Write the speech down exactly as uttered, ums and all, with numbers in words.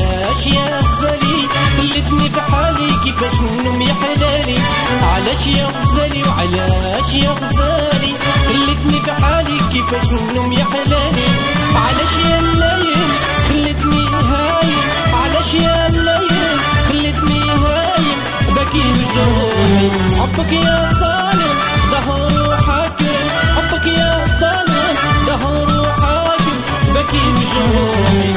علاش يا غزالي خلتني في حالي كيفاش النوم يا حلالي؟ علاش يا غزالي وعلاش يا غزالي خلتني في حالي كيفاش النوم يا حلالي؟ علاش يا الليل خلتني هايم؟ علاش يا الليل خلتني هايم باكي وجروحي؟ حبك يا ظالم ظهر وحاكم، حبك يا ظالم ظهر وحاكم باكي وجروحي.